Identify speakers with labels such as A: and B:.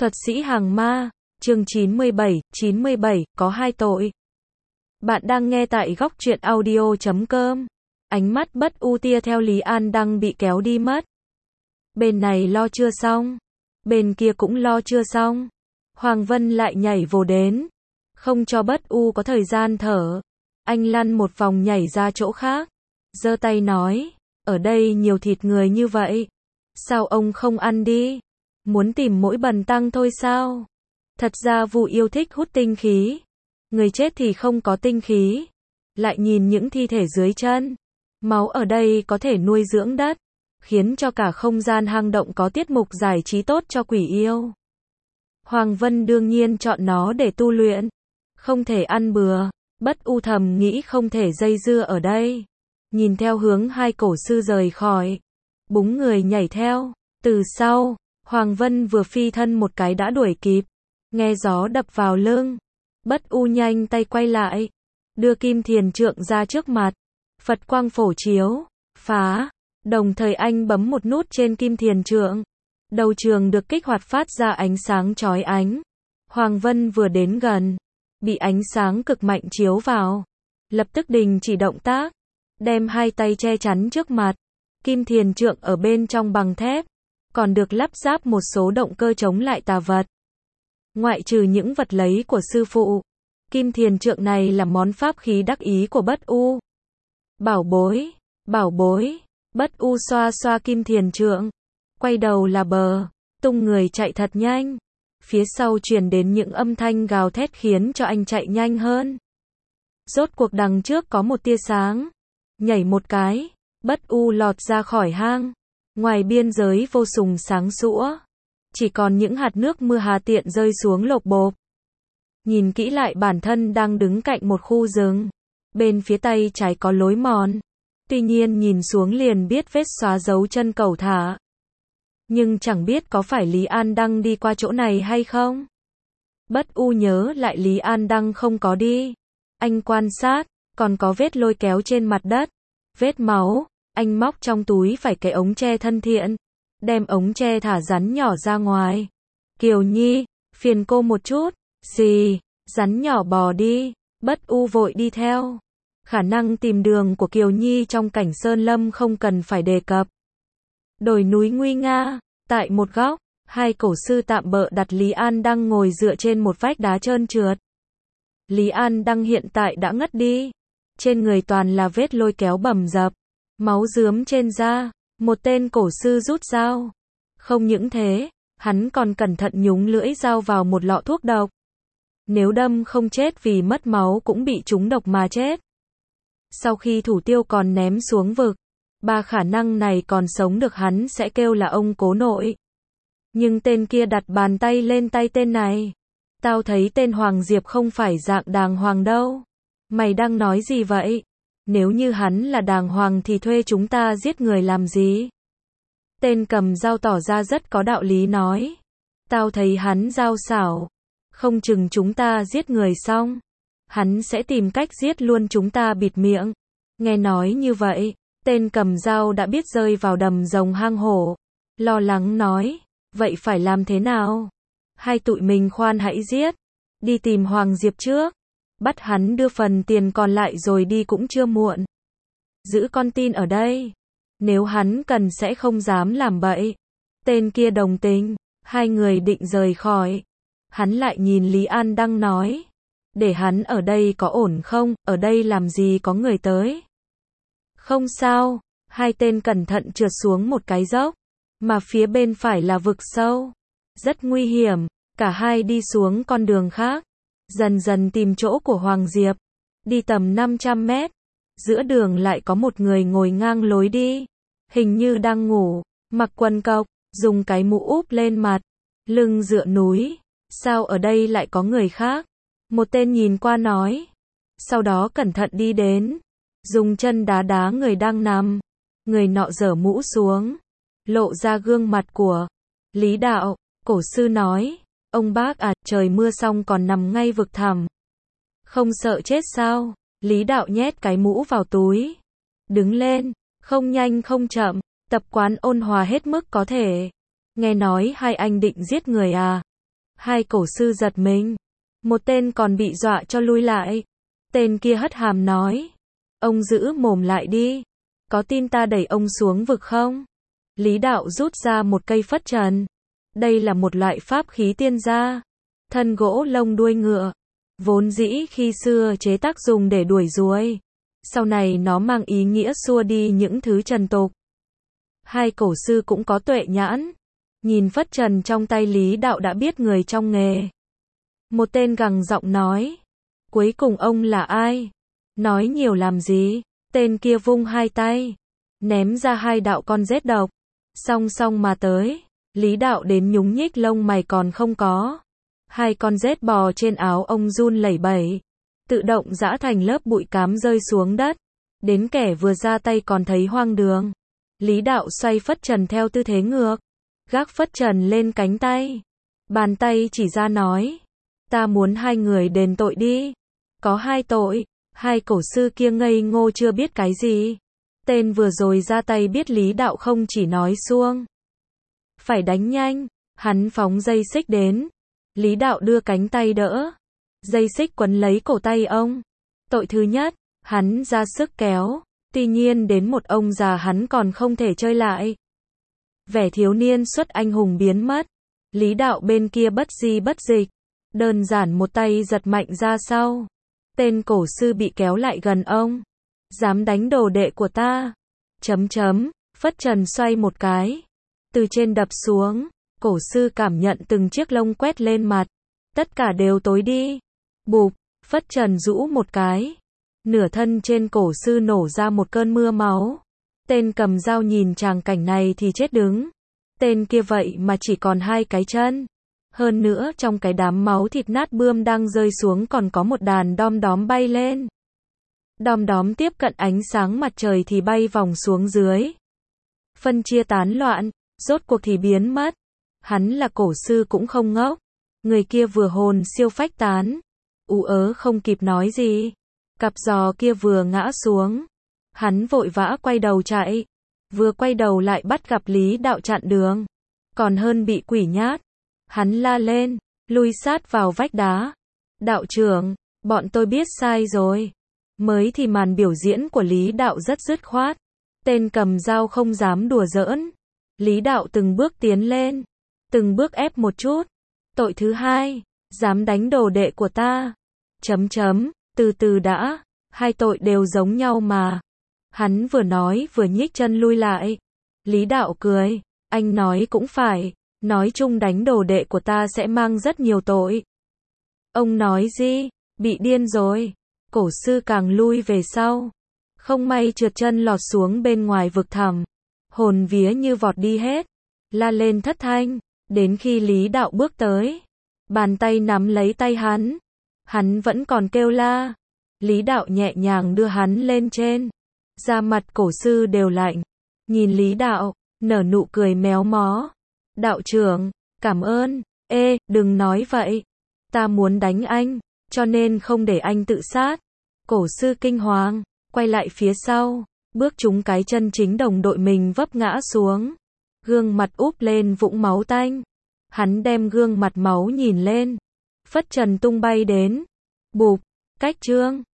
A: Thuật sĩ hàng ma, chương 97, có hai tội. Bạn đang nghe tại góc truyện audio.com. Ánh mắt bất u tia theo Lý An Đăng bị kéo đi mất. Bên này lo chưa xong, bên kia cũng lo chưa xong. Hoàng Vân lại nhảy vồ đến, không cho bất u có thời gian thở. Anh lăn một vòng nhảy ra chỗ khác, giơ tay nói, ở đây nhiều thịt người như vậy, sao ông không ăn đi? Muốn tìm mỗi bần tăng thôi sao? Thật ra Vu yêu thích hút tinh khí. Người chết thì không có tinh khí. Lại nhìn những thi thể dưới chân. Máu ở đây có thể nuôi dưỡng đất, khiến cho cả không gian hang động có tiết mục giải trí tốt cho quỷ yêu. Hoàng Vân đương nhiên chọn nó để tu luyện. Không thể ăn bừa. Bất u thầm nghĩ không thể dây dưa ở đây. Nhìn theo hướng hai cổ sư rời khỏi, búng người nhảy theo. Từ sau, Hoàng Vân vừa phi thân một cái đã đuổi kịp. Nghe gió đập vào lưng, bất u nhanh tay quay lại, đưa kim thiền trượng ra trước mặt. Phật quang phổ chiếu, phá. Đồng thời anh bấm một nút trên kim thiền trượng. Đầu trường được kích hoạt phát ra ánh sáng chói ánh. Hoàng Vân vừa đến gần, bị ánh sáng cực mạnh chiếu vào, lập tức đình chỉ động tác, đem hai tay che chắn trước mặt. Kim thiền trượng ở bên trong bằng thép, còn được lắp ráp một số động cơ chống lại tà vật. Ngoại trừ những vật lấy của sư phụ, kim thiền trượng này là món pháp khí đắc ý của bất u. Bảo bối, bất u xoa xoa kim thiền trượng, quay đầu là bờ, tung người chạy thật nhanh. Phía sau truyền đến những âm thanh gào thét khiến cho anh chạy nhanh hơn. Rốt cuộc đằng trước có một tia sáng, nhảy một cái, bất u lọt ra khỏi hang. Ngoài biên giới vô sùng sáng sủa, chỉ còn những hạt nước mưa hà tiện rơi xuống lộp bộp. Nhìn kỹ lại bản thân đang đứng cạnh một khu rừng, bên phía tay trái có lối mòn. Tuy nhiên nhìn xuống liền biết vết xóa dấu chân cẩu thả. Nhưng chẳng biết có phải Lý An Đăng đi qua chỗ này hay không. Bất u nhớ lại Lý An Đăng không có đi. Anh quan sát, còn có vết lôi kéo trên mặt đất, vết máu. Anh móc trong túi phải cái ống tre thân thiện, đem ống tre thả rắn nhỏ ra ngoài. Kiều Nhi, phiền cô một chút. Gì? Rắn nhỏ bò đi. Bất u vội đi theo. Khả năng tìm đường của Kiều Nhi trong cảnh sơn lâm không cần phải đề cập. Đồi núi nguy nga, tại một góc, hai cổ sư tạm bợ đặt Lý An Đăng ngồi dựa trên một vách đá trơn trượt. Lý An Đăng hiện tại đã ngất đi. Trên người toàn là vết lôi kéo bầm dập, máu rướm trên da. Một tên cổ sư rút dao. Không những thế, hắn còn cẩn thận nhúng lưỡi dao vào một lọ thuốc độc. Nếu đâm không chết vì mất máu cũng bị trúng độc mà chết. Sau khi thủ tiêu còn ném xuống vực, ba khả năng này còn sống được hắn sẽ kêu là ông cố nội. Nhưng tên kia đặt bàn tay lên tay tên này. Tao thấy tên Hoàng Diệp không phải dạng đàng hoàng đâu. Mày đang nói gì vậy? Nếu như hắn là đàng hoàng thì thuê chúng ta giết người làm gì? Tên cầm dao tỏ ra rất có đạo lý nói. Tao thấy hắn dao xảo. Không chừng chúng ta giết người xong, hắn sẽ tìm cách giết luôn chúng ta bịt miệng. Nghe nói như vậy, tên cầm dao đã biết rơi vào đầm rồng hang hổ. Lo lắng nói, vậy phải làm thế nào? Hai tụi mình khoan hãy giết. Đi tìm Hoàng Diệp trước. Bắt hắn đưa phần tiền còn lại rồi đi cũng chưa muộn. Giữ con tin ở đây. Nếu hắn cần sẽ không dám làm bậy. Tên kia đồng tình. Hai người định rời khỏi. Hắn lại nhìn Lý An Đăng nói. Để hắn ở đây có ổn không? Ở đây làm gì có người tới? Không sao. Hai tên cẩn thận trượt xuống một cái dốc. Mà phía bên phải là vực sâu. Rất nguy hiểm. Cả hai đi xuống con đường khác. Dần dần tìm chỗ của Hoàng Diệp. Đi tầm 500 mét. Giữa đường lại có một người ngồi ngang lối đi. Hình như đang ngủ. Mặc quần cộc. Dùng cái mũ úp lên mặt. Lưng dựa núi. Sao ở đây lại có người khác? Một tên nhìn qua nói. Sau đó cẩn thận đi đến. Dùng chân đá đá người đang nằm. Người nọ giở mũ xuống. Lộ ra gương mặt của Lý Đạo. Cổ sư nói. Ông bác à, trời mưa xong còn nằm ngay vực thẳm. Không sợ chết sao? Lý Đạo nhét cái mũ vào túi. Đứng lên. Không nhanh không chậm. Tập quán ôn hòa hết mức có thể. Nghe nói hai anh định giết người à? Hai cổ sư giật mình. Một tên còn bị dọa cho lui lại. Tên kia hất hàm nói. Ông giữ mồm lại đi. Có tin ta đẩy ông xuống vực không? Lý đạo rút ra một cây phất trần. Đây là một loại pháp khí tiên gia. Thân gỗ lông đuôi ngựa. Vốn dĩ khi xưa chế tác dùng để đuổi ruồi. Sau này nó mang ý nghĩa xua đi những thứ trần tục. Hai cổ sư cũng có tuệ nhãn. Nhìn phất trần trong tay Lý đạo đã biết người trong nghề. Một tên gằn giọng nói. Cuối cùng ông là ai? Nói nhiều làm gì? Tên kia vung hai tay. Ném ra hai đạo con rết độc. Song song mà tới. Lý đạo đến nhúng nhích lông mày còn không có. Hai con rết bò trên áo ông run lẩy bẩy. Tự động giã thành lớp bụi cám rơi xuống đất. Đến kẻ vừa ra tay còn thấy hoang đường. Lý đạo xoay phất trần theo tư thế ngược. Gác phất trần lên cánh tay. Bàn tay chỉ ra nói. Ta muốn hai người đền tội đi. Có hai tội. Hai cổ sư kia ngây ngô chưa biết cái gì. Tên vừa rồi ra tay biết Lý đạo không chỉ nói suông. Phải đánh nhanh. Hắn phóng dây xích đến. Lý đạo đưa cánh tay đỡ. Dây xích quấn lấy cổ tay ông. Tội thứ nhất. Hắn ra sức kéo. Tuy nhiên đến một ông già hắn còn không thể chơi lại. Vẻ thiếu niên xuất anh hùng biến mất. Lý đạo bên kia bất di bất dịch. Đơn giản một tay giật mạnh ra sau. Tên cổ sư bị kéo lại gần ông. Dám đánh đồ đệ của ta. Phất trần xoay một cái. Từ trên đập xuống. Cổ sư cảm nhận từng chiếc lông quét lên mặt. Tất cả đều tối đi. Bụp. Phất trần rũ một cái. Nửa thân trên cổ sư nổ ra một cơn mưa máu. Tên cầm dao nhìn tràng cảnh này thì chết đứng. Tên kia vậy mà chỉ còn hai cái chân. Hơn nữa trong cái đám máu thịt nát bươm đang rơi xuống còn có một đàn đom đóm bay lên. Đom đóm tiếp cận ánh sáng mặt trời thì bay vòng xuống dưới. Phân chia tán loạn, rốt cuộc thì biến mất. Hắn là cổ sư cũng không ngốc. Người kia vừa hồn siêu phách tán. Ú ớ không kịp nói gì. Cặp giò kia vừa ngã xuống. Hắn vội vã quay đầu chạy. Vừa quay đầu lại bắt gặp Lý đạo chặn đường. Còn hơn bị quỷ nhát. Hắn la lên, lui sát vào vách đá. Đạo trưởng, bọn tôi biết sai rồi. Mới thì màn biểu diễn của Lý đạo rất dứt khoát. Tên cầm dao không dám đùa giỡn. Lý đạo từng bước tiến lên. Từng bước ép một chút. Tội thứ hai, dám đánh đồ đệ của ta. Từ từ đã, hai tội đều giống nhau mà. Hắn vừa nói vừa nhích chân lui lại. Lý đạo cười, anh nói cũng phải. Nói chung đánh đồ đệ của ta sẽ mang rất nhiều tội. Ông nói gì? Bị điên rồi. Cổ sư càng lui về sau. Không may trượt chân lọt xuống bên ngoài vực thẳm. Hồn vía như vọt đi hết. La lên thất thanh. Đến khi Lý đạo bước tới. Bàn tay nắm lấy tay hắn. Hắn vẫn còn kêu la. Lý đạo nhẹ nhàng đưa hắn lên trên. Da mặt cổ sư đều lạnh. Nhìn Lý đạo, nở nụ cười méo mó. Đạo trưởng, cảm ơn. Ê, đừng nói vậy. Ta muốn đánh anh, cho nên không để anh tự sát. Cổ sư kinh hoàng, quay lại phía sau, bước trúng cái chân chính đồng đội mình vấp ngã xuống. Gương mặt úp lên vũng máu tanh. Hắn đem gương mặt máu nhìn lên. Phất trần tung bay đến. Bụp, cách trương.